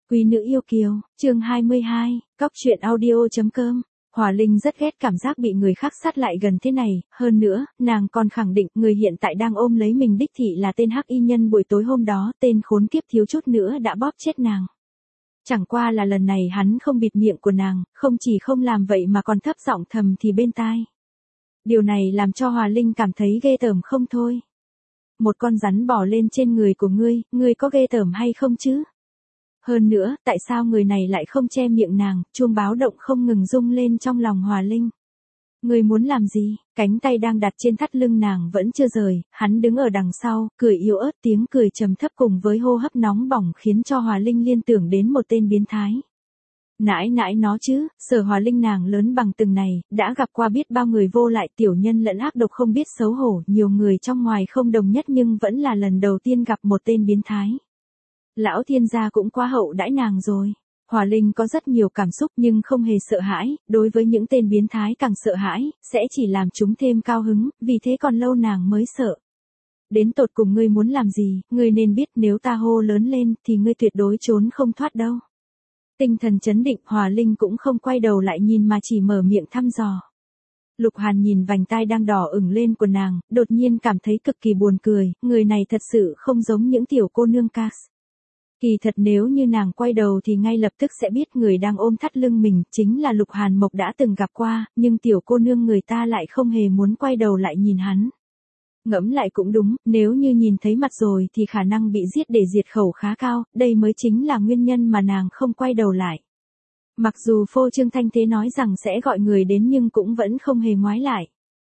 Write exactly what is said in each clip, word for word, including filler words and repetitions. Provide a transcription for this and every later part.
Quý nữ yêu kiều, chương hai mươi hai, cóc truyện audio.com. Hòa Linh rất ghét cảm giác bị người khác sát lại gần thế này, hơn nữa, nàng còn khẳng định người hiện tại đang ôm lấy mình đích thị là tên hắc y nhân buổi tối hôm đó, tên khốn kiếp thiếu chút nữa đã bóp chết nàng. Chẳng qua là lần này hắn không bịt miệng của nàng, không chỉ không làm vậy mà còn thấp giọng thầm thì bên tai. Điều này làm cho Hòa Linh cảm thấy ghê tởm không thôi. Một con rắn bò lên trên người của ngươi, ngươi có ghê tởm hay không chứ? Hơn nữa, tại sao người này lại không che miệng nàng, chuông báo động không ngừng rung lên trong lòng Hòa Linh. Ngươi muốn làm gì? Cánh tay đang đặt trên thắt lưng nàng vẫn chưa rời, hắn đứng ở đằng sau, cười yếu ớt, tiếng cười trầm thấp cùng với hô hấp nóng bỏng khiến cho Hòa Linh liên tưởng đến một tên biến thái. Nãi nãi nó chứ, Sở Hòa Linh nàng lớn bằng từng này, đã gặp qua biết bao người vô lại, tiểu nhân lẫn ác độc không biết xấu hổ, nhiều người trong ngoài không đồng nhất nhưng vẫn là lần đầu tiên gặp một tên biến thái. Lão thiên gia cũng quá hậu đãi nàng rồi. Hòa Linh có rất nhiều cảm xúc nhưng không hề sợ hãi, đối với những tên biến thái càng sợ hãi, sẽ chỉ làm chúng thêm cao hứng, vì thế còn lâu nàng mới sợ. Đến tột cùng ngươi muốn làm gì, ngươi nên biết nếu ta hô lớn lên thì ngươi tuyệt đối trốn không thoát đâu. Tinh thần chấn định, Hòa Linh cũng không quay đầu lại nhìn mà chỉ mở miệng thăm dò. Lục Hàn nhìn vành tai đang đỏ ửng lên của nàng, đột nhiên cảm thấy cực kỳ buồn cười, người này thật sự không giống những tiểu cô nương cast. Kỳ thật nếu như nàng quay đầu thì ngay lập tức sẽ biết người đang ôm thắt lưng mình chính là Lục Hàn Mộc đã từng gặp qua, nhưng tiểu cô nương người ta lại không hề muốn quay đầu lại nhìn hắn. Ngẫm lại cũng đúng, nếu như nhìn thấy mặt rồi thì khả năng bị giết để diệt khẩu khá cao, đây mới chính là nguyên nhân mà nàng không quay đầu lại. Mặc dù phô trương thanh thế nói rằng sẽ gọi người đến nhưng cũng vẫn không hề ngoái lại.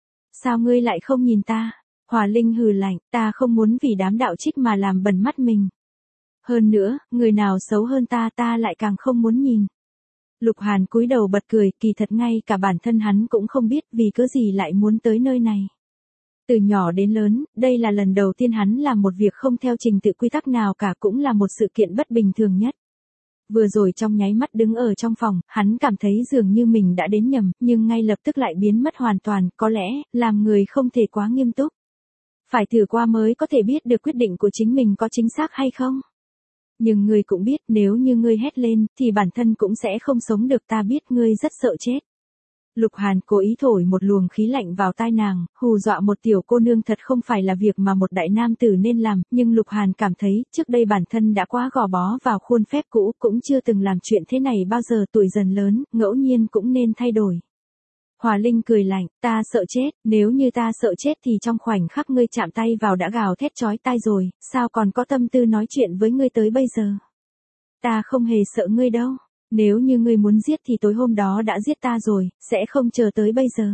Sao ngươi lại không nhìn ta? Hòa Linh hừ lạnh, ta không muốn vì đám đạo trích mà làm bẩn mắt mình. Hơn nữa, người nào xấu hơn ta ta lại càng không muốn nhìn. Lục Hàn cúi đầu bật cười, kỳ thật ngay cả bản thân hắn cũng không biết vì cớ gì lại muốn tới nơi này. Từ nhỏ đến lớn, đây là lần đầu tiên hắn làm một việc không theo trình tự quy tắc nào cả, cũng là một sự kiện bất bình thường nhất. Vừa rồi trong nháy mắt đứng ở trong phòng, hắn cảm thấy dường như mình đã đến nhầm, nhưng ngay lập tức lại biến mất hoàn toàn, có lẽ, làm người không thể quá nghiêm túc. Phải thử qua mới có thể biết được quyết định của chính mình có chính xác hay không. Nhưng ngươi cũng biết nếu như ngươi hét lên, thì bản thân cũng sẽ không sống được, ta biết ngươi rất sợ chết. Lục Hàn cố ý thổi một luồng khí lạnh vào tai nàng, hù dọa một tiểu cô nương thật không phải là việc mà một đại nam tử nên làm, nhưng Lục Hàn cảm thấy, trước đây bản thân đã quá gò bó vào khuôn phép cũ, cũng chưa từng làm chuyện thế này bao giờ, tuổi dần lớn, ngẫu nhiên cũng nên thay đổi. Hòa Linh cười lạnh, ta sợ chết, nếu như ta sợ chết thì trong khoảnh khắc ngươi chạm tay vào đã gào thét chói tai rồi, sao còn có tâm tư nói chuyện với ngươi tới bây giờ. Ta không hề sợ ngươi đâu, nếu như ngươi muốn giết thì tối hôm đó đã giết ta rồi, sẽ không chờ tới bây giờ.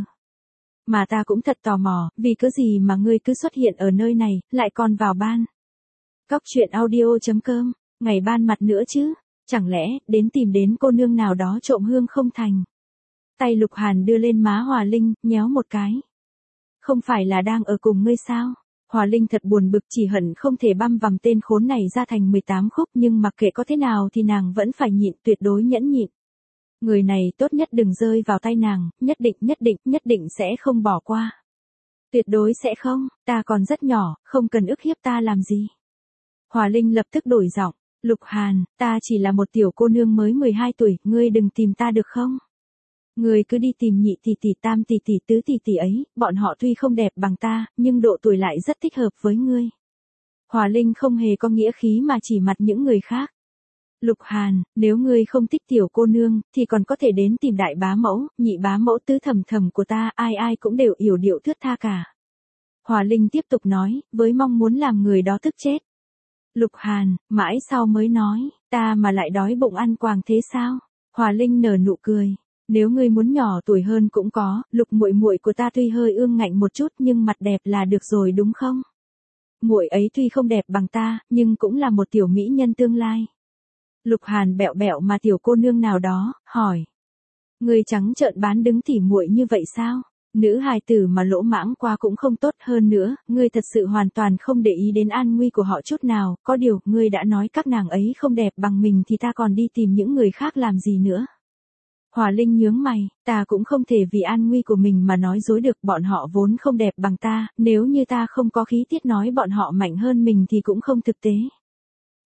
Mà ta cũng thật tò mò, vì cớ gì mà ngươi cứ xuất hiện ở nơi này, lại còn vào ban. Cóc truyện audio.com, ngày ban mặt nữa chứ, chẳng lẽ, đến tìm đến cô nương nào đó trộm hương không thành. Tay Lục Hàn đưa lên má Hòa Linh, nhéo một cái. Không phải là đang ở cùng ngươi sao? Hòa Linh thật buồn bực, chỉ hận không thể băm vằm tên khốn này ra thành mười tám khúc, nhưng mặc kệ có thế nào thì nàng vẫn phải nhịn, tuyệt đối nhẫn nhịn. Người này tốt nhất đừng rơi vào tay nàng, nhất định nhất định nhất định sẽ không bỏ qua. Tuyệt đối sẽ không, ta còn rất nhỏ, không cần ức hiếp ta làm gì. Hòa Linh lập tức đổi giọng, Lục Hàn, ta chỉ là một tiểu cô nương mới mười hai tuổi, ngươi đừng tìm ta được không? Người cứ đi tìm nhị tỷ tỷ, tam tỷ tỷ, tứ tỷ tỷ ấy, bọn họ tuy không đẹp bằng ta, nhưng độ tuổi lại rất thích hợp với ngươi. Hòa Linh không hề có nghĩa khí mà chỉ mặt những người khác. Lục Hàn, nếu ngươi không thích tiểu cô nương, thì còn có thể đến tìm đại bá mẫu, nhị bá mẫu, tứ thẩm thẩm của ta, ai ai cũng đều yểu điệu thướt tha cả. Hòa Linh tiếp tục nói, với mong muốn làm người đó tức chết. Lục Hàn, mãi sau mới nói, ta mà lại đói bụng ăn quàng thế sao? Hòa Linh nở nụ cười. Nếu ngươi muốn nhỏ tuổi hơn cũng có, Lục muội muội của ta tuy hơi ương ngạnh một chút nhưng mặt đẹp là được rồi đúng không? Muội ấy tuy không đẹp bằng ta, nhưng cũng là một tiểu mỹ nhân tương lai. Lục Hàn bẹo bẹo mà tiểu cô nương nào đó, hỏi. Ngươi trắng trợn bán đứng tỉ muội như vậy sao? Nữ hài tử mà lỗ mãng qua cũng không tốt, hơn nữa, ngươi thật sự hoàn toàn không để ý đến an nguy của họ chút nào, có điều, ngươi đã nói các nàng ấy không đẹp bằng mình thì ta còn đi tìm những người khác làm gì nữa? Hòa Linh nhướng mày, ta cũng không thể vì an nguy của mình mà nói dối được, bọn họ vốn không đẹp bằng ta, nếu như ta không có khí tiết nói bọn họ mạnh hơn mình thì cũng không thực tế.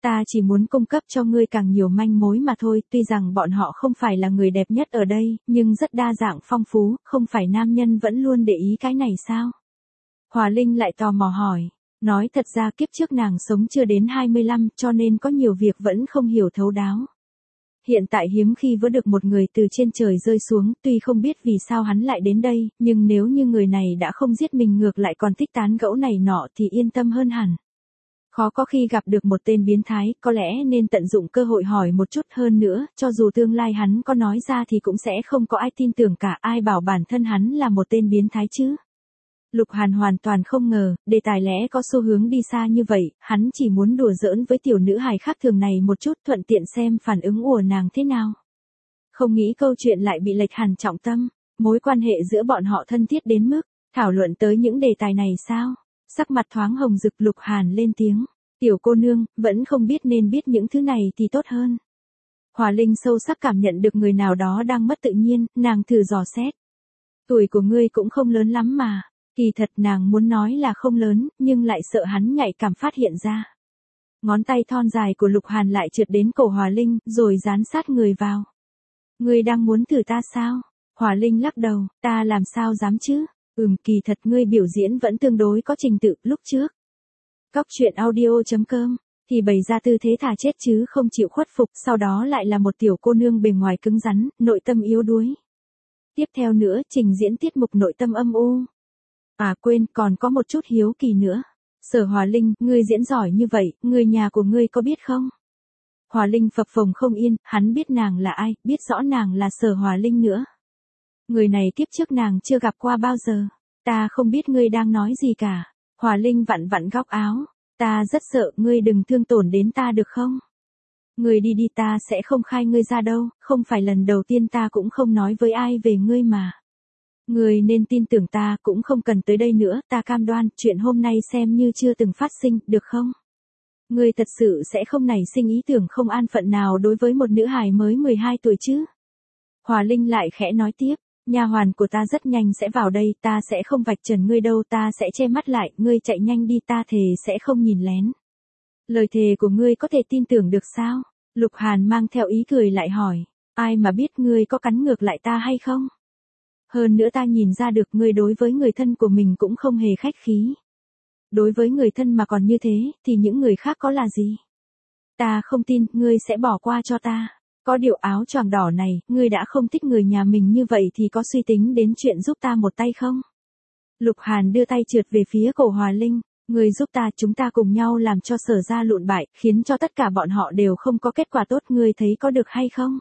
Ta chỉ muốn cung cấp cho ngươi càng nhiều manh mối mà thôi, tuy rằng bọn họ không phải là người đẹp nhất ở đây, nhưng rất đa dạng phong phú, không phải nam nhân vẫn luôn để ý cái này sao? Hòa Linh lại tò mò hỏi, nói thật ra kiếp trước nàng sống chưa đến hai mươi lăm cho nên có nhiều việc vẫn không hiểu thấu đáo. Hiện tại hiếm khi vỡ được một người từ trên trời rơi xuống, tuy không biết vì sao hắn lại đến đây, nhưng nếu như người này đã không giết mình ngược lại còn thích tán gẫu này nọ thì yên tâm hơn hẳn. Khó có khi gặp được một tên biến thái, có lẽ nên tận dụng cơ hội hỏi một chút hơn nữa, cho dù tương lai hắn có nói ra thì cũng sẽ không có ai tin tưởng cả, ai bảo bản thân hắn là một tên biến thái chứ. Lục Hàn hoàn toàn không ngờ, đề tài lẽ có xu hướng đi xa như vậy, hắn chỉ muốn đùa giỡn với tiểu nữ hài khác thường này một chút thuận tiện xem phản ứng của nàng thế nào. Không nghĩ câu chuyện lại bị lệch hẳn trọng tâm, mối quan hệ giữa bọn họ thân thiết đến mức, thảo luận tới những đề tài này sao? Sắc mặt thoáng hồng rực Lục Hàn lên tiếng, tiểu cô nương, vẫn không biết nên biết những thứ này thì tốt hơn. Hòa Linh sâu sắc cảm nhận được người nào đó đang mất tự nhiên, nàng thử dò xét. Tuổi của ngươi cũng không lớn lắm mà. Kỳ thật nàng muốn nói là không lớn, nhưng lại sợ hắn nhạy cảm phát hiện ra. Ngón tay thon dài của Lục Hàn lại trượt đến cổ Hòa Linh, rồi dán sát người vào. Ngươi đang muốn thử ta sao? Hòa Linh lắc đầu, ta làm sao dám chứ? Ừm, kỳ thật ngươi biểu diễn vẫn tương đối có trình tự, lúc trước. Cóc truyện audio chấm com, thì bày ra tư thế thà chết chứ không chịu khuất phục, sau đó lại là một tiểu cô nương bề ngoài cứng rắn, nội tâm yếu đuối. Tiếp theo nữa, trình diễn tiết mục nội tâm âm u. À quên, còn có một chút hiếu kỳ nữa. Sở Hòa Linh, ngươi diễn giỏi như vậy, người nhà của ngươi có biết không? Hòa Linh phập phồng không yên, hắn biết nàng là ai, biết rõ nàng là Sở Hòa Linh nữa. Người này kiếp trước nàng chưa gặp qua bao giờ. Ta không biết ngươi đang nói gì cả. Hòa Linh vặn vặn góc áo. Ta rất sợ, ngươi đừng thương tổn đến ta được không? Ngươi đi đi, ta sẽ không khai ngươi ra đâu, không phải lần đầu tiên ta cũng không nói với ai về ngươi mà. Ngươi nên tin tưởng ta, cũng không cần tới đây nữa, ta cam đoan, chuyện hôm nay xem như chưa từng phát sinh, được không? Ngươi thật sự sẽ không nảy sinh ý tưởng không an phận nào đối với một nữ hài mới mười hai tuổi chứ? Hòa Linh lại khẽ nói tiếp, nha hoàn của ta rất nhanh sẽ vào đây, ta sẽ không vạch trần ngươi đâu, ta sẽ che mắt lại, ngươi chạy nhanh đi, ta thề sẽ không nhìn lén. Lời thề của ngươi có thể tin tưởng được sao? Lục Hàn mang theo ý cười lại hỏi, ai mà biết ngươi có cắn ngược lại ta hay không? Hơn nữa ta nhìn ra được ngươi đối với người thân của mình cũng không hề khách khí. Đối với người thân mà còn như thế, thì những người khác có là gì? Ta không tin, ngươi sẽ bỏ qua cho ta. Có điều áo choàng đỏ này, ngươi đã không thích người nhà mình như vậy thì có suy tính đến chuyện giúp ta một tay không? Lục Hàn đưa tay trượt về phía cổ Hòa Linh, ngươi giúp ta, chúng ta cùng nhau làm cho Sở gia lụn bại, khiến cho tất cả bọn họ đều không có kết quả tốt, ngươi thấy có được hay không?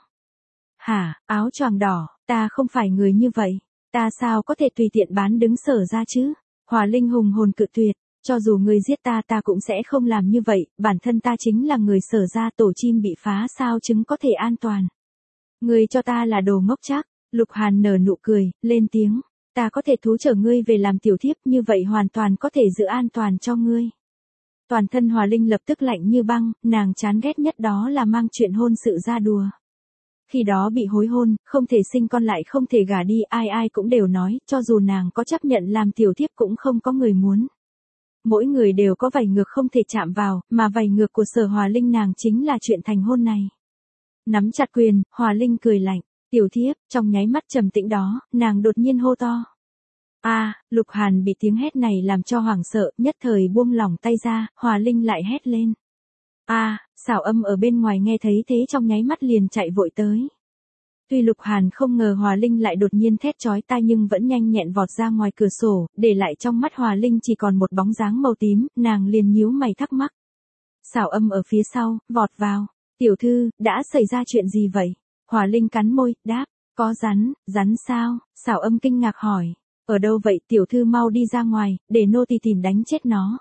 Hả, áo choàng đỏ, ta không phải người như vậy, ta sao có thể tùy tiện bán đứng Sở gia chứ? Hòa Linh hùng hồn cự tuyệt, cho dù ngươi giết ta ta cũng sẽ không làm như vậy, bản thân ta chính là người Sở gia, tổ chim bị phá sao trứng có thể an toàn. Ngươi cho ta là đồ ngốc chắc. Lục Hàn nở nụ cười, lên tiếng, ta có thể thú chở ngươi về làm tiểu thiếp, như vậy hoàn toàn có thể giữ an toàn cho ngươi. Toàn thân Hòa Linh lập tức lạnh như băng, nàng chán ghét nhất đó là mang chuyện hôn sự ra đùa. Khi đó bị hối hôn, không thể sinh con lại không thể gả đi, ai ai cũng đều nói, cho dù nàng có chấp nhận làm tiểu thiếp cũng không có người muốn. Mỗi người đều có vảy ngược không thể chạm vào, mà vảy ngược của Sở Hòa Linh nàng chính là chuyện thành hôn này. Nắm chặt quyền, Hòa Linh cười lạnh, tiểu thiếp, trong nháy mắt trầm tĩnh đó, nàng đột nhiên hô to. A, à, Lục Hàn bị tiếng hét này làm cho hoảng sợ, nhất thời buông lỏng tay ra, Hòa Linh lại hét lên. A, à, Xảo Âm ở bên ngoài nghe thấy thế trong nháy mắt liền chạy vội tới. Tuy Lục Hàn không ngờ Hòa Linh lại đột nhiên thét chói tai nhưng vẫn nhanh nhẹn vọt ra ngoài cửa sổ, để lại trong mắt Hòa Linh chỉ còn một bóng dáng màu tím, nàng liền nhíu mày thắc mắc. Xảo Âm ở phía sau, vọt vào. Tiểu thư, đã xảy ra chuyện gì vậy? Hòa Linh cắn môi, đáp, có rắn, rắn sao? Xảo Âm kinh ngạc hỏi, ở đâu vậy? Tiểu thư mau đi ra ngoài, để nô tỳ tìm đánh chết nó.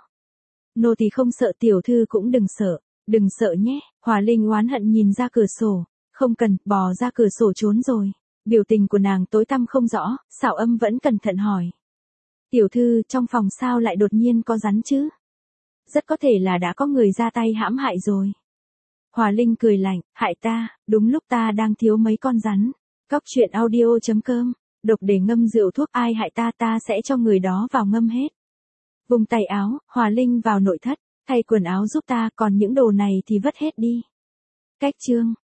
Nô tỳ không sợ, tiểu thư cũng đừng sợ, đừng sợ nhé. Hòa Linh oán hận nhìn ra cửa sổ, không cần, bò ra cửa sổ trốn rồi. Biểu tình của nàng tối tăm không rõ, Xảo Âm vẫn cẩn thận hỏi. Tiểu thư, trong phòng sao lại đột nhiên có rắn chứ? Rất có thể là đã có người ra tay hãm hại rồi. Hòa Linh cười lạnh, hại ta, đúng lúc ta đang thiếu mấy con rắn. Cóc truyện audio chấm com, độc để ngâm rượu thuốc, ai hại ta ta sẽ cho người đó vào ngâm hết. Vùng tay áo, Hòa Linh vào nội thất, Thay quần áo giúp ta, còn những đồ này thì vứt hết đi. Cách chương